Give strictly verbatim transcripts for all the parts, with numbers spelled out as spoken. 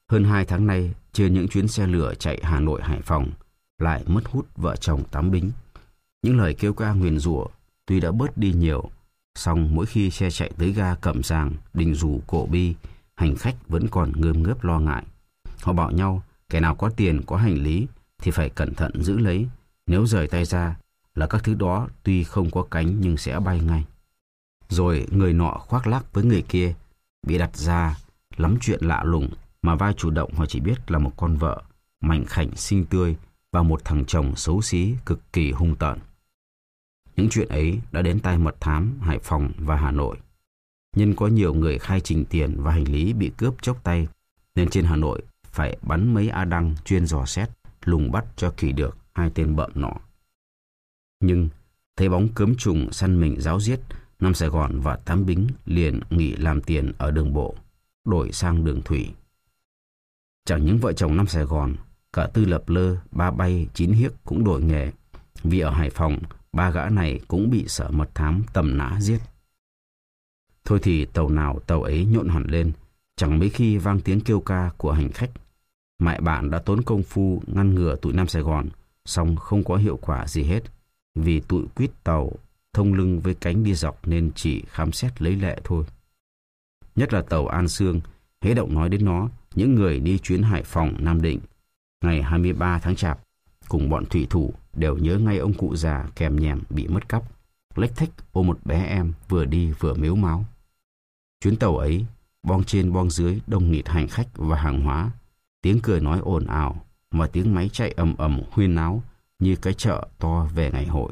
Hơn hai tháng nay, trên những chuyến xe lửa chạy Hà Nội Hải Phòng, lại mất hút vợ chồng Tám Bính. Những lời kêu ca nguyền rủa tuy đã bớt đi nhiều, song mỗi khi xe chạy tới ga Cẩm Giàng, Đình Dù, Cổ Bi, hành khách vẫn còn ngơm ngớp lo ngại. Họ bảo nhau, kẻ nào có tiền, có hành lý thì phải cẩn thận giữ lấy. Nếu rời tay ra là các thứ đó tuy không có cánh nhưng sẽ bay ngay. Rồi người nọ khoác lác với người kia, bị đặt ra lắm chuyện lạ lùng mà vai chủ động họ chỉ biết là một con vợ mảnh khảnh xinh tươi và một thằng chồng xấu xí cực kỳ hung tợn. Những chuyện ấy đã đến tai mật thám Hải Phòng và Hà Nội. Nhân có nhiều người khai trình tiền và hành lý bị cướp chốc tay, nên trên Hà Nội phải bắn mấy A Đăng chuyên dò xét, lùng bắt cho kỳ được hai tên bợm nọ. Nhưng thấy bóng cớm trùng săn mình ráo riết, Nam Sài Gòn và Tám Bính liền nghỉ làm tiền ở đường bộ, đổi sang đường thủy. Chẳng những vợ chồng Nam Sài Gòn, cả Tư Lập Lơ, Ba Bay, Chín Hiếc cũng đổi nghề, vì ở Hải Phòng ba gã này cũng bị sở mật thám tầm nã giết. Thôi thì tàu nào tàu ấy nhộn hẳn lên, chẳng mấy khi vang tiếng kêu ca của hành khách. Mại bạn đã tốn công phu ngăn ngừa tụi Nam Sài Gòn, song không có hiệu quả gì hết, vì tụi quýt tàu thông lưng với cánh đi dọc nên chỉ khám xét lấy lệ thôi. Nhất là tàu An Sương, hễ động nói đến nó, những người đi chuyến Hải Phòng Nam Định ngày hai mươi ba tháng Chạp cùng bọn thủy thủ đều nhớ ngay ông cụ già kèm nhèm bị mất cắp, lếch thếch ôm một bé em vừa đi vừa mếu máo. Chuyến tàu ấy, boong trên boong dưới đông nghịt hành khách và hàng hóa, tiếng cười nói ồn ào và tiếng máy chạy ầm ầm huyên náo như cái chợ to về ngày hội.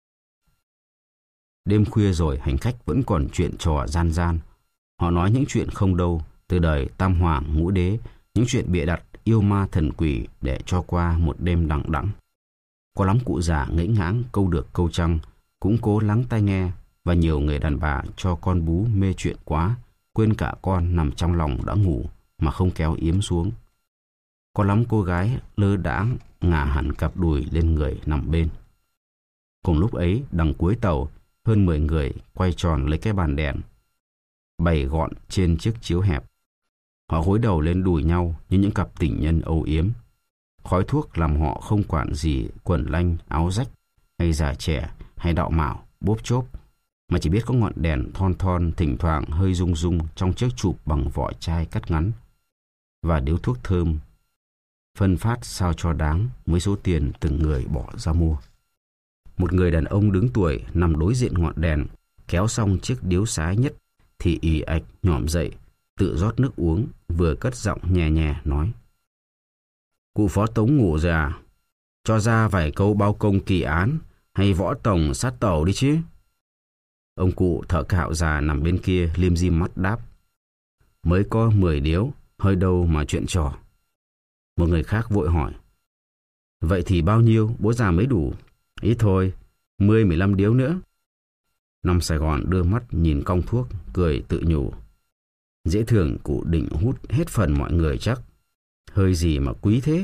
Đêm khuya rồi hành khách vẫn còn chuyện trò gian gian. Họ nói những chuyện không đâu, từ đời Tam Hoàng Ngũ Đế, những chuyện bịa đặt yêu ma thần quỷ để cho qua một đêm đằng đẵng. Có lắm cụ già ngẫy ngãng câu được câu trăng, cũng cố lắng tai nghe, và nhiều người đàn bà cho con bú mê chuyện quá, quên cả con nằm trong lòng đã ngủ mà không kéo yếm xuống. Có lắm cô gái lơ đãng ngả hẳn cặp đùi lên người nằm bên. Cùng lúc ấy, đằng cuối tàu, hơn mười người quay tròn lấy cái bàn đèn bày gọn trên chiếc chiếu hẹp. Họ gối đầu lên đùi nhau như những cặp tình nhân âu yếm. Khói thuốc làm họ không quản gì quần lanh, áo rách, hay già trẻ, hay đạo mạo, bốp chốp, mà chỉ biết có ngọn đèn thon thon thỉnh thoảng hơi rung rung trong chiếc chụp bằng vỏ chai cắt ngắn, và điếu thuốc thơm phân phát sao cho đáng với số tiền từng người bỏ ra mua. Một người đàn ông đứng tuổi nằm đối diện ngọn đèn, kéo xong chiếc điếu sái nhất thì ì ạch nhỏm dậy, tự rót nước uống, vừa cất giọng nhẹ nhẹ nói: "Cụ Phó Tống ngủ rồi à? Cho ra vài câu bao công kỳ án hay võ tổng sát tàu đi chứ." Ông cụ thợ cạo già nằm bên kia lim dim mắt đáp: "Mới có mười điếu, hơi đâu mà chuyện trò." Một người khác vội hỏi: "Vậy thì bao nhiêu bố già mới đủ?" "Ít thôi, mười mười lăm điếu nữa." Nam Sài Gòn đưa mắt nhìn cong thuốc, cười tự nhủ: "Dễ thường cụ định hút hết phần mọi người chắc, hơi gì mà quý thế."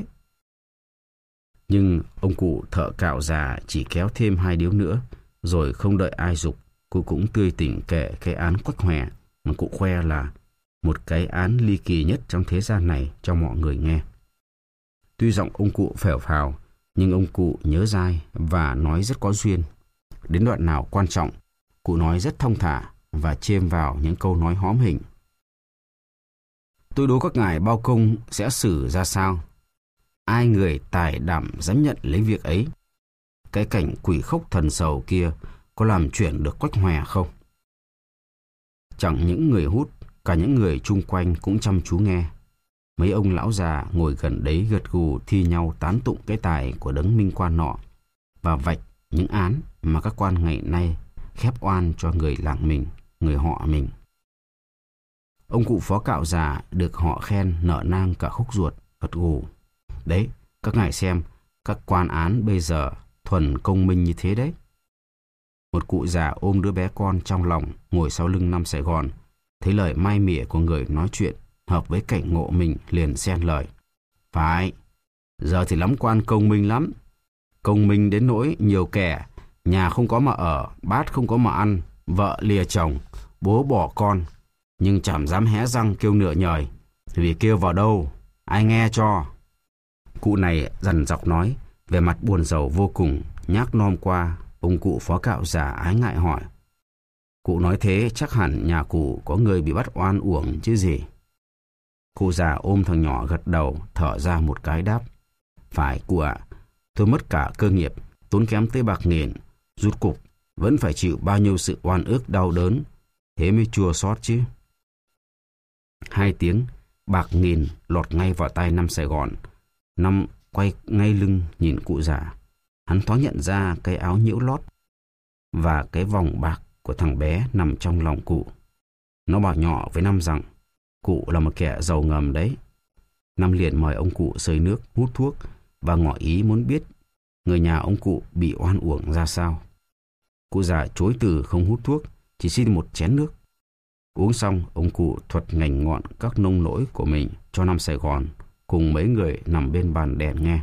Nhưng ông cụ thợ cạo già chỉ kéo thêm hai điếu nữa, rồi không đợi ai giục, cụ cũng tươi tỉnh kể cái án quách hòe mà cụ khoe là một cái án ly kỳ nhất trong thế gian này cho mọi người nghe. Tuy giọng ông cụ phèo phào, nhưng ông cụ nhớ dai và nói rất có duyên. Đến đoạn nào quan trọng, cụ nói rất thong thả và chêm vào những câu nói hóm hình: "Tôi đố các ngài bao công sẽ xử ra sao? Ai người tài đảm dám nhận lấy việc ấy? Cái cảnh quỷ khốc thần sầu kia có làm chuyển được quách hòe không?" Chẳng những người hút, cả những người chung quanh cũng chăm chú nghe. Mấy ông lão già ngồi gần đấy gật gù thi nhau tán tụng cái tài của đấng minh quan nọ, và vạch những án mà các quan ngày nay khép oan cho người làng mình, người họ mình. Ông cụ phó cạo già được họ khen nở nang cả khúc ruột, gật gù: "Đấy, các ngài xem, các quan án bây giờ thuần công minh như thế đấy." Một cụ già ôm đứa bé con trong lòng ngồi sau lưng Nam Sài Gòn, thấy lời mai mỉa của người nói chuyện hợp với cảnh ngộ mình, liền xen lời: "Phải, giờ thì lắm quan công minh lắm. Công minh đến nỗi nhiều kẻ nhà không có mà ở, bát không có mà ăn, vợ lìa chồng, bố bỏ con, nhưng chẳng dám hé răng kêu nửa nhời, vì kêu vào đâu Ai nghe cho. Cụ này dằn dọc nói, vẻ mặt buồn rầu vô cùng, nhác nom qua. Ông cụ phó cạo già ái ngại hỏi. Cụ nói thế chắc hẳn nhà cụ có người bị bắt oan uổng chứ gì. Cụ già ôm thằng nhỏ gật đầu, thở ra một cái đáp. Phải cụ ạ, tôi mất cả cơ nghiệp, tốn kém tới bạc nghìn, rút cục, vẫn phải chịu bao nhiêu sự oan ức đau đớn, thế mới chua xót chứ. Hai tiếng, bạc nghìn lọt ngay vào tay Năm Sài Gòn. Năm quay ngay lưng nhìn cụ già. Hắn thoáng nhận ra cái áo nhiễu lót và cái vòng bạc của thằng bé nằm trong lòng cụ. Nó bảo nhỏ với Năm rằng cụ là một kẻ giàu ngầm đấy. Năm liền mời ông cụ xơi nước, hút thuốc và ngỏ ý muốn biết người nhà ông cụ bị oan uổng ra sao. Cụ già chối từ không hút thuốc, chỉ xin một chén nước. Uống xong, ông cụ thuật ngành ngọn các nông nỗi của mình cho Năm Sài Gòn cùng mấy người nằm bên bàn đèn nghe.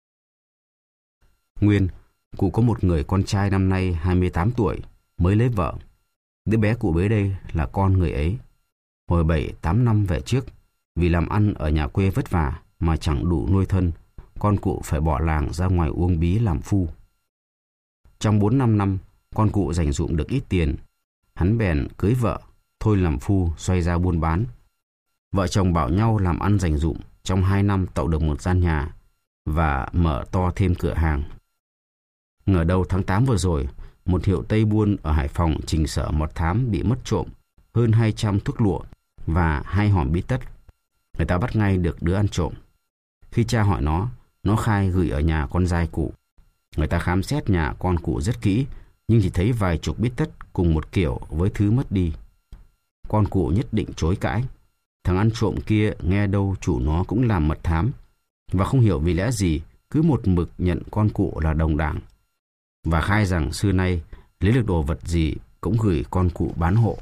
Nguyên, cụ có một người con trai năm nay hai mươi tám tuổi, mới lấy vợ. Đứa bé cụ bế đây là con người ấy. Hồi bảy tám năm về trước, vì làm ăn ở nhà quê vất vả mà chẳng đủ nuôi thân, con cụ phải bỏ làng ra ngoài Uông Bí làm phu. Trong bốn năm năm, con cụ dành dụm được ít tiền. Hắn bèn cưới vợ, thôi làm phu xoay ra buôn bán. Vợ chồng bảo nhau làm ăn dành dụm, trong hai năm tậu được một gian nhà và mở to thêm cửa hàng. Ngờ đâu tháng tám vừa rồi, một hiệu Tây buôn ở Hải Phòng trình sở mật thám bị mất trộm hơn hai trăm thuốc lụa và hai hòm bí tất. Người ta bắt ngay được đứa ăn trộm. Khi cha hỏi nó, nó khai gửi ở nhà con giai cụ. Người ta khám xét nhà con cụ rất kỹ, nhưng chỉ thấy vài chục bí tất cùng một kiểu với thứ mất đi. Con cụ nhất định chối cãi. Thằng ăn trộm kia nghe đâu chủ nó cũng làm mật thám, và không hiểu vì lẽ gì cứ một mực nhận con cụ là đồng đảng, và khai rằng xưa nay lấy được đồ vật gì cũng gửi con cụ bán hộ.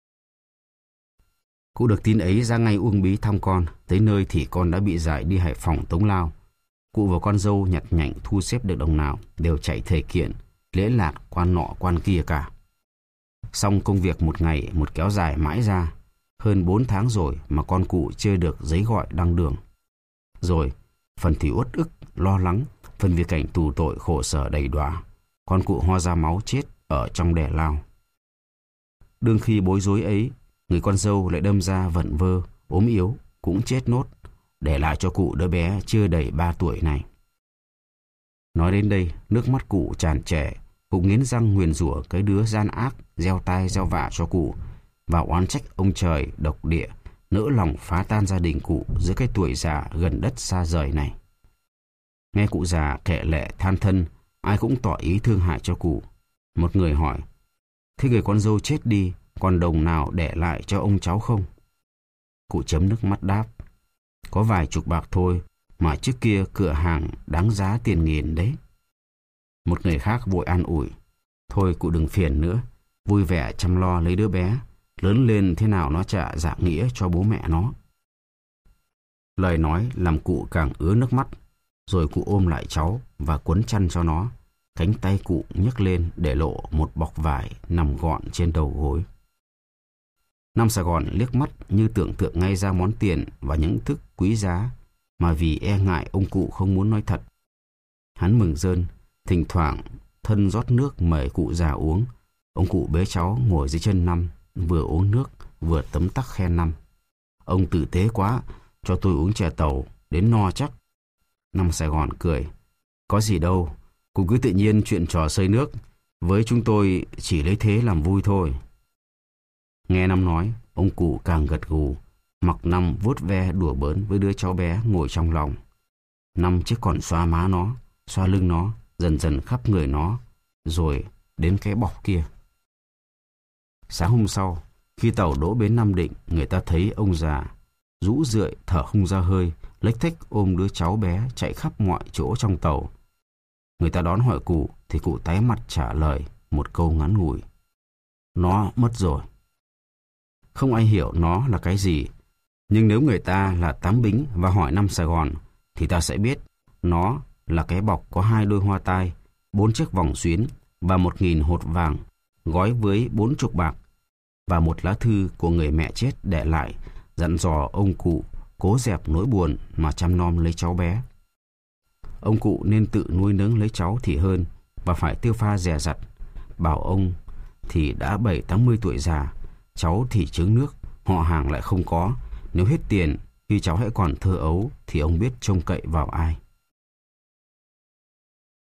Cụ được tin ấy ra ngay Uông Bí thăm con, tới nơi thì con đã bị giải đi Hải Phòng tống lao. Cụ và con dâu nhặt nhạnh thu xếp được đồng nào đều chạy thể kiện, lễ lạc quan nọ quan kia cả. Xong công việc một ngày một kéo dài mãi ra, hơn bốn tháng rồi mà con cụ chưa được giấy gọi đăng đường. Rồi, phần thì uất ức, lo lắng, phần vì cảnh tù tội khổ sở đầy đọa, con cụ ho ra máu chết ở trong đẻ lao. Đương khi bối rối ấy, người con dâu lại đâm ra vẩn vơ, ốm yếu, cũng chết nốt, để lại cho cụ đứa bé chưa đầy ba tuổi này. Nói đến đây, nước mắt cụ tràn trề, cụ nghiến răng nguyền rủa cái đứa gian ác, gieo tai gieo vạ cho cụ, và oán trách ông trời độc địa, nỡ lòng phá tan gia đình cụ giữa cái tuổi già gần đất xa rời này. Nghe cụ già kệ lệ than thân, ai cũng tỏ ý thương hại cho cụ. Một người hỏi, thế người con dâu chết đi, còn đồng nào để lại cho ông cháu không? Cụ chấm nước mắt đáp, có vài chục bạc thôi, mà trước kia cửa hàng đáng giá tiền nghìn đấy. Một người khác vội an ủi, thôi cụ đừng phiền nữa, vui vẻ chăm lo lấy đứa bé, lớn lên thế nào nó trả dạ nghĩa cho bố mẹ nó. Lời nói làm cụ càng ứa nước mắt, rồi cụ ôm lại cháu và quấn chăn cho nó. Cánh tay cụ nhấc lên để lộ một bọc vải nằm gọn trên đầu gối. Năm Sài Gòn liếc mắt như tưởng tượng ngay ra món tiền và những thức quý giá, mà vì e ngại ông cụ không muốn nói thật. Hắn mừng rơn, thỉnh thoảng thân rót nước mời cụ già uống. Ông cụ bế cháu ngồi dưới chân Năm, vừa uống nước vừa tấm tắc khen Năm. Ông tử tế quá, cho tôi uống chè tàu đến no chắc. Năm Sài Gòn cười, có gì đâu, cụ cứ tự nhiên chuyện trò xơi nước, với chúng tôi chỉ lấy thế làm vui thôi. Nghe Năm nói, ông cụ càng gật gù, mặc Năm vuốt ve đùa bỡn với đứa cháu bé ngồi trong lòng. Năm chứ còn xoa má nó, xoa lưng nó, dần dần khắp người nó, rồi đến cái bọc kia. Sáng hôm sau, khi tàu đỗ bến Nam Định, người ta thấy ông già rũ rượi thở không ra hơi, lếch thếch ôm đứa cháu bé chạy khắp mọi chỗ trong tàu. Người ta đón hỏi cụ thì cụ tái mặt trả lời một câu ngắn ngủi, nó mất rồi. Không ai hiểu nó là cái gì, nhưng nếu người ta là Tám Bính và hỏi Năm Sài Gòn thì ta sẽ biết nó là cái bọc có hai đôi hoa tai, bốn chiếc vòng xuyến và một nghìn hột vàng gói với bốn chục bạc, và một lá thư của người mẹ chết để lại dặn dò ông cụ cố dẹp nỗi buồn mà chăm nom lấy cháu bé. Ông cụ nên tự nuôi nấng lấy cháu thì hơn, và phải tiêu pha dè dặt. Bảo ông thì đã bảy tám mươi tuổi già, cháu thì trứng nước, họ hàng lại không có. Nếu hết tiền khi cháu hãy còn thơ ấu thì ông biết trông cậy vào ai.